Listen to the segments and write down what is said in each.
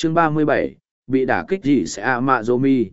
Chương 37, bị đả kích gì sẽ ạ mạ dô mi.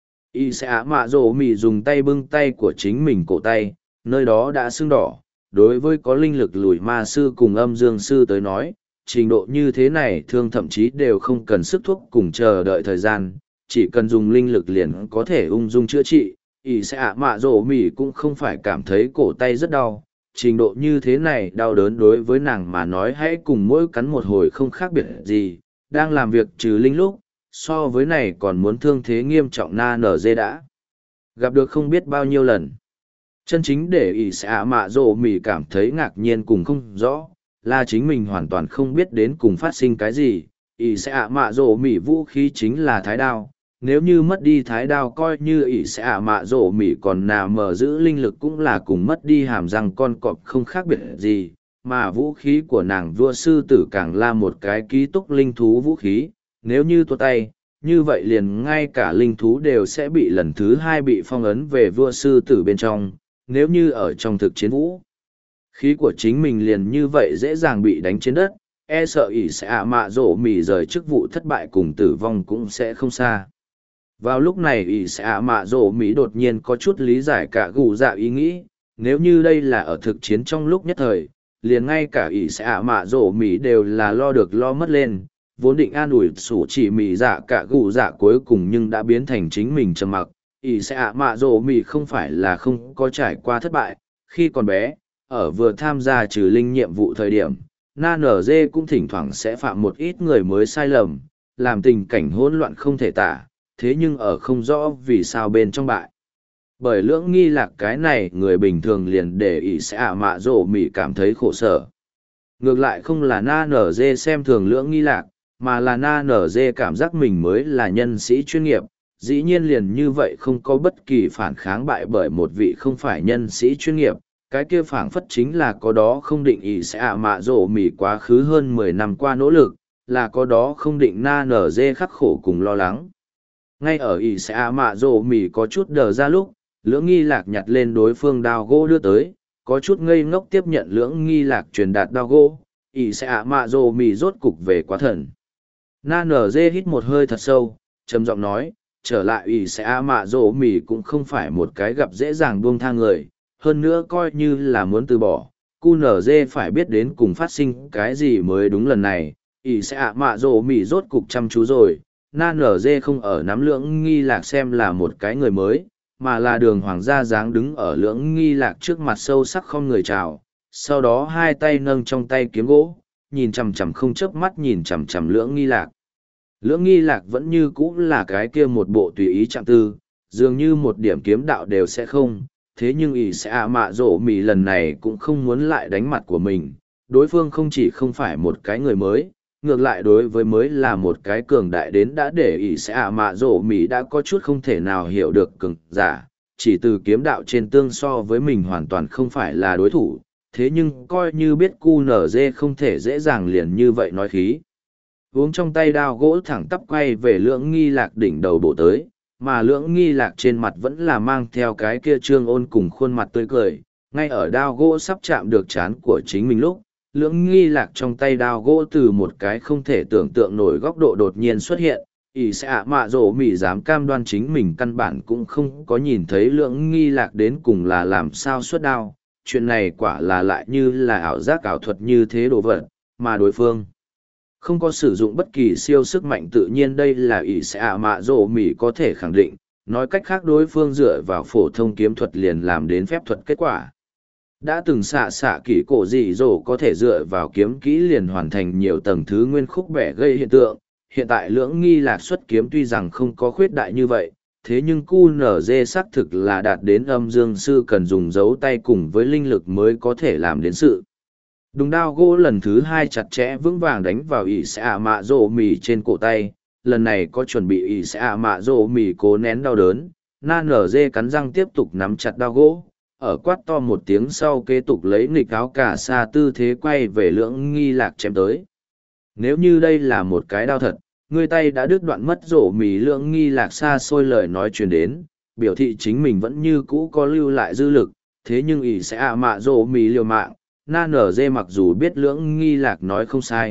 Y sẽ ạ mạ dô mi dùng tay bưng tay của chính mình cổ tay, nơi đó đã sưng đỏ. Đối với có linh lực lùi ma sư cùng âm dương sư tới nói, trình độ như thế này thương thậm chí đều không cần sức thuốc cùng chờ đợi thời gian, chỉ cần dùng linh lực liền có thể ung dung chữa trị. Y sẽ ạ mạ dô mi cũng không phải cảm thấy cổ tay rất đau. Trình độ như thế này đau đớn đối với nàng mà nói hãy cùng mỗi cắn một hồi không khác biệt gì, đang làm việc trừ linh lúc, so với này còn muốn thương thế nghiêm trọng na nở dê đã. Gặp được không biết bao nhiêu lần. Chân chính để ỷ xạ mạ rộ mỉ cảm thấy ngạc nhiên cùng không rõ, là chính mình hoàn toàn không biết đến cùng phát sinh cái gì. ỷ xạ mạ rộ mỉ vũ khí chính là thái đao. Nếu như mất đi thái đao coi như ỷ xạ mạ rộ mỉ còn nào mở giữ linh lực cũng là cùng mất đi hàm răng con cọp không khác biệt gì, mà vũ khí của nàng vua sư tử càng là một cái ký túc linh thú vũ khí, nếu như tuột tay, như vậy liền ngay cả linh thú đều sẽ bị lần thứ hai bị phong ấn về vua sư tử bên trong, nếu như ở trong thực chiến vũ. Khí của chính mình liền như vậy dễ dàng bị đánh trên đất, e sợ ỷ sẽ ạ mạ rổ mỉ rời chức vụ thất bại cùng tử vong cũng sẽ không xa. Vào lúc này ỷ sẽ ạ mạ rổ mỉ đột nhiên có chút lý giải cả gù dạ ý nghĩ, nếu như đây là ở thực chiến trong lúc nhất thời, liền ngay cả ỷ sẽ ạ mạ rổ mỉ đều là lo được lo mất lên, vốn định an ủi sủ chỉ mỉ dạ cả gù dạ cuối cùng nhưng đã biến thành chính mình trầm mặc. Ỷ sẽ ạ mạ rổ mỉ không phải là không có trải qua thất bại, khi còn bé, ở vừa tham gia trừ linh nhiệm vụ thời điểm, na nở dê cũng thỉnh thoảng sẽ phạm một ít người mới sai lầm, làm tình cảnh hỗn loạn không thể tả, thế nhưng ở không rõ vì sao bên trong bại. Bởi lưỡng nghi lạc cái này người bình thường liền để ỷ sẽ ạ mạ rổ mỉ cảm thấy khổ sở. Ngược lại không là na nở dê xem thường lưỡng nghi lạc, mà là na nở dê cảm giác mình mới là nhân sĩ chuyên nghiệp, dĩ nhiên liền như vậy không có bất kỳ phản kháng bại bởi một vị không phải nhân sĩ chuyên nghiệp, cái kia phảng phất chính là có đó không định ỷ sẽ ạ mạ rổ mỉ quá khứ hơn 10 năm qua nỗ lực, là có đó không định na nở dê khắc khổ cùng lo lắng. Ngay ở ỷ sẽ ạ mạ rổ mỉ có chút đờ ra lúc, lưỡng nghi lạc nhặt lên đối phương đao gỗ đưa tới, có chút ngây ngốc tiếp nhận lưỡng nghi lạc truyền đạt đao gỗ, ỷ sẽ ạ mạ rổ mỉ rốt cục về quá thần. Na nở dê hít một hơi thật sâu, trầm giọng nói, trở lại ỷ sẽ ạ mạ rổ mỉ cũng không phải một cái gặp dễ dàng buông tha người, hơn nữa coi như là muốn từ bỏ, cu nở dê phải biết đến cùng phát sinh cái gì mới đúng lần này, ỷ sẽ ạ mạ rổ mỉ rốt cục chăm chú rồi. Na nở dê không ở nắm lưỡng nghi lạc xem là một cái người mới, mà là đường hoàng gia dáng đứng ở lưỡng nghi lạc trước mặt sâu sắc không người chào, sau đó hai tay nâng trong tay kiếm gỗ, nhìn chằm chằm không chớp mắt nhìn chằm chằm lưỡng nghi lạc. Lưỡng nghi lạc vẫn như cũ là cái kia một bộ tùy ý trạng tư, dường như một điểm kiếm đạo đều sẽ không, thế nhưng ỷ sẽ ạ mạ rổ mỉ lần này cũng không muốn lại đánh mặt của mình, đối phương không chỉ không phải một cái người mới, ngược lại đối với mới là một cái cường đại đến đã để ỷ sẽ ạ mạ rổ mỉ đã có chút không thể nào hiểu được cường giả, chỉ từ kiếm đạo trên tương so với mình hoàn toàn không phải là đối thủ, thế nhưng coi như biết cu nở dê không thể dễ dàng liền như vậy nói khí. Uống trong tay đao gỗ thẳng tắp quay về lưỡng nghi lạc đỉnh đầu bổ tới, mà lưỡng nghi lạc trên mặt vẫn là mang theo cái kia trương ôn cùng khuôn mặt tươi cười, ngay ở đao gỗ sắp chạm được trán của chính mình lúc. Lưỡng nghi lạc trong tay đao gỗ từ một cái không thể tưởng tượng nổi góc độ đột nhiên xuất hiện, ỷ sẽ ạ mạ rổ mỉ dám cam đoan chính mình căn bản cũng không có nhìn thấy lưỡng nghi lạc đến cùng là làm sao xuất đao, chuyện này quả là lại như là ảo giác ảo thuật như thế đồ vật, mà đối phương không có sử dụng bất kỳ siêu sức mạnh tự nhiên đây là ỷ sẽ ạ mạ rổ mỉ có thể khẳng định, nói cách khác đối phương dựa vào phổ thông kiếm thuật liền làm đến phép thuật kết quả. Đã từng xạ kỹ cổ dị dỗ có thể dựa vào kiếm kỹ liền hoàn thành nhiều tầng thứ nguyên khúc bẻ gây hiện tượng, hiện tại lưỡng nghi lạc xuất kiếm tuy rằng không có khuyết đại như vậy, thế nhưng cu nở dê xác thực là đạt đến âm dương sư cần dùng dấu tay cùng với linh lực mới có thể làm đến sự. Đùng đao gỗ lần thứ hai chặt chẽ vững vàng đánh vào ỷ sẽ ạ mạ rổ mỉ trên cổ tay, lần này có chuẩn bị ỷ sẽ ạ mạ rổ mỉ cố nén đau đớn, na nở dê cắn răng tiếp tục nắm chặt đao gỗ, ở quát to một tiếng sau kế tục lấy nghịch áo cả xa tư thế quay về lưỡng nghi lạc chém tới. Nếu như đây là một cái đao thật, người tay đã đứt đoạn mất rổ mỉ lưỡng nghi lạc xa xôi lời nói truyền đến, biểu thị chính mình vẫn như cũ có lưu lại dư lực, thế nhưng ỷ sẽ ạ mạ rổ mỉ liều mạng, na nở dê mặc dù biết lưỡng nghi lạc nói không sai,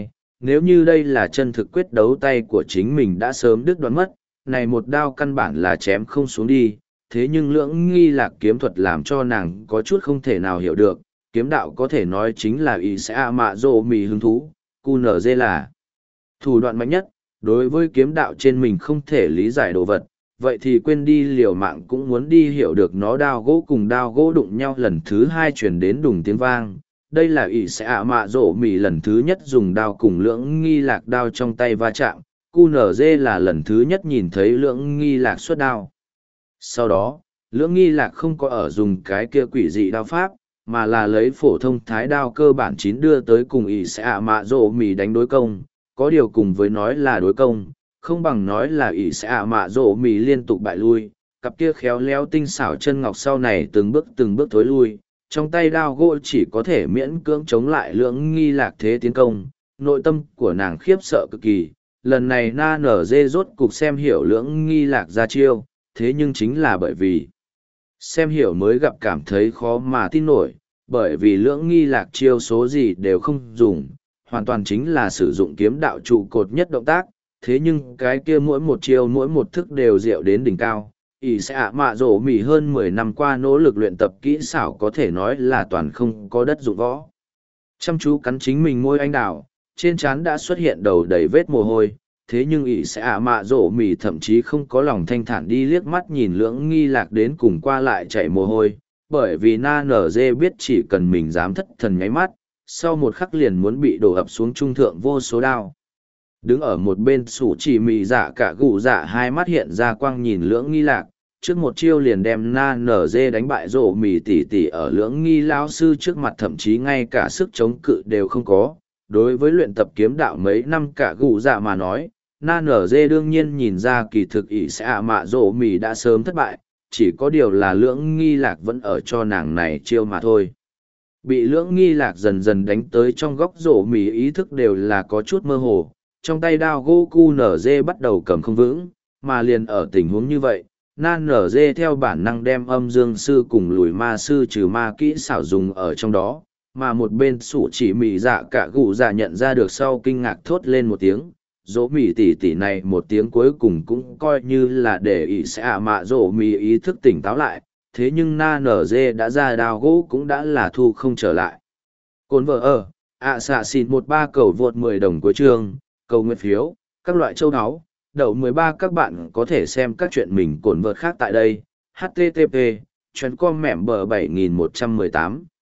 nếu như đây là chân thực quyết đấu tay của chính mình đã sớm đứt đoạn mất, này một đao căn bản là chém không xuống đi, thế nhưng lưỡng nghi lạc kiếm thuật làm cho nàng có chút không thể nào hiểu được, kiếm đạo có thể nói chính là ý sẽ mạ rộ mì hứng thú, cu nở dê là thủ đoạn mạnh nhất, đối với kiếm đạo trên mình không thể lý giải đồ vật, vậy thì quên đi liều mạng cũng muốn đi hiểu được nó đao gỗ cùng đao gỗ đụng nhau lần thứ hai chuyển đến đùng tiếng vang. Đây là ỷ sẽ mạ rộ mì lần thứ nhất dùng đao cùng lưỡng nghi lạc đao trong tay va chạm, cu nở dê là lần thứ nhất nhìn thấy lưỡng nghi lạc xuất đao. Sau đó, lưỡng nghi lạc không có ở dùng cái kia quỷ dị đao pháp, mà là lấy phổ thông thái đao cơ bản chín đưa tới cùng ỷ sẽ mạ rộ mì đánh đối công, có điều cùng với nói là đối công, không bằng nói là ỷ sẽ mạ rộ mì liên tục bại lui, cặp kia khéo léo tinh xảo chân ngọc sau này từng bước thối lui, trong tay đao gỗ chỉ có thể miễn cưỡng chống lại lưỡng nghi lạc thế tiến công, nội tâm của nàng khiếp sợ cực kỳ, lần này na nở dê rốt cục xem hiểu lưỡng nghi lạc ra chiêu, thế nhưng chính là bởi vì xem hiểu mới gặp cảm thấy khó mà tin nổi, bởi vì lưỡng nghi lạc chiêu số gì đều không dùng, hoàn toàn chính là sử dụng kiếm đạo trụ cột nhất động tác, thế nhưng cái kia mỗi một chiêu mỗi một thức đều diệu đến đỉnh cao. ỷ sẽ mạ rổ mỉ hơn 10 năm qua nỗ lực luyện tập kỹ xảo có thể nói là toàn không có đất dụng võ. Chăm chú cắn chính mình môi anh đào, trên trán đã xuất hiện đầu đầy vết mồ hôi, thế nhưng ỷ sẽ mạ rổ mỉ thậm chí không có lòng thanh thản đi liếc mắt nhìn lưỡng nghi lạc đến cùng qua lại chạy mồ hôi, bởi vì na nở dê biết chỉ cần mình dám thất thần nháy mắt, sau một khắc liền muốn bị đổ ập xuống trung thượng vô số đao. Đứng ở một bên sủ chỉ mì dạ cả gù dạ hai mắt hiện ra quang nhìn lưỡng nghi lạc, trước một chiêu liền đem na nở dê đánh bại rổ mì tỉ tỉ ở lưỡng nghi lao sư trước mặt, thậm chí ngay cả sức chống cự đều không có. Đối với luyện tập kiếm đạo mấy năm cả gù dạ mà nói, na nở dê đương nhiên nhìn ra kỳ thực ỷ sẽ mạ rổ mì đã sớm thất bại, chỉ có điều là lưỡng nghi lạc vẫn ở cho nàng này chiêu mà thôi. Bị lưỡng nghi lạc dần dần đánh tới trong góc rổ mì ý thức đều là có chút mơ hồ, trong tay đao gỗ cu nở dê bắt đầu cầm không vững, mà liền ở tình huống như vậy, na nở dê theo bản năng đem âm dương sư cùng lùi ma sư trừ ma kỹ xảo dùng ở trong đó, mà một bên sủ chỉ mì dạ cả gù dạ nhận ra được sau kinh ngạc thốt lên một tiếng, dỗ mì tỉ tỉ này một tiếng cuối cùng cũng coi như là để ỷ sẽ mạ dỗ mì ý thức tỉnh táo lại, thế nhưng na nở dê đã ra đao gỗ cũng đã là thu không trở lại. Cồn vợ ở, xạ xịt 13 cầu vượt 10 đồng cuối chương, cầu nguyện phiếu, các loại châu áo, đậu 13 các bạn có thể xem các chuyện mình cồn vợt khác tại đây, http://com mẻm bờ 7118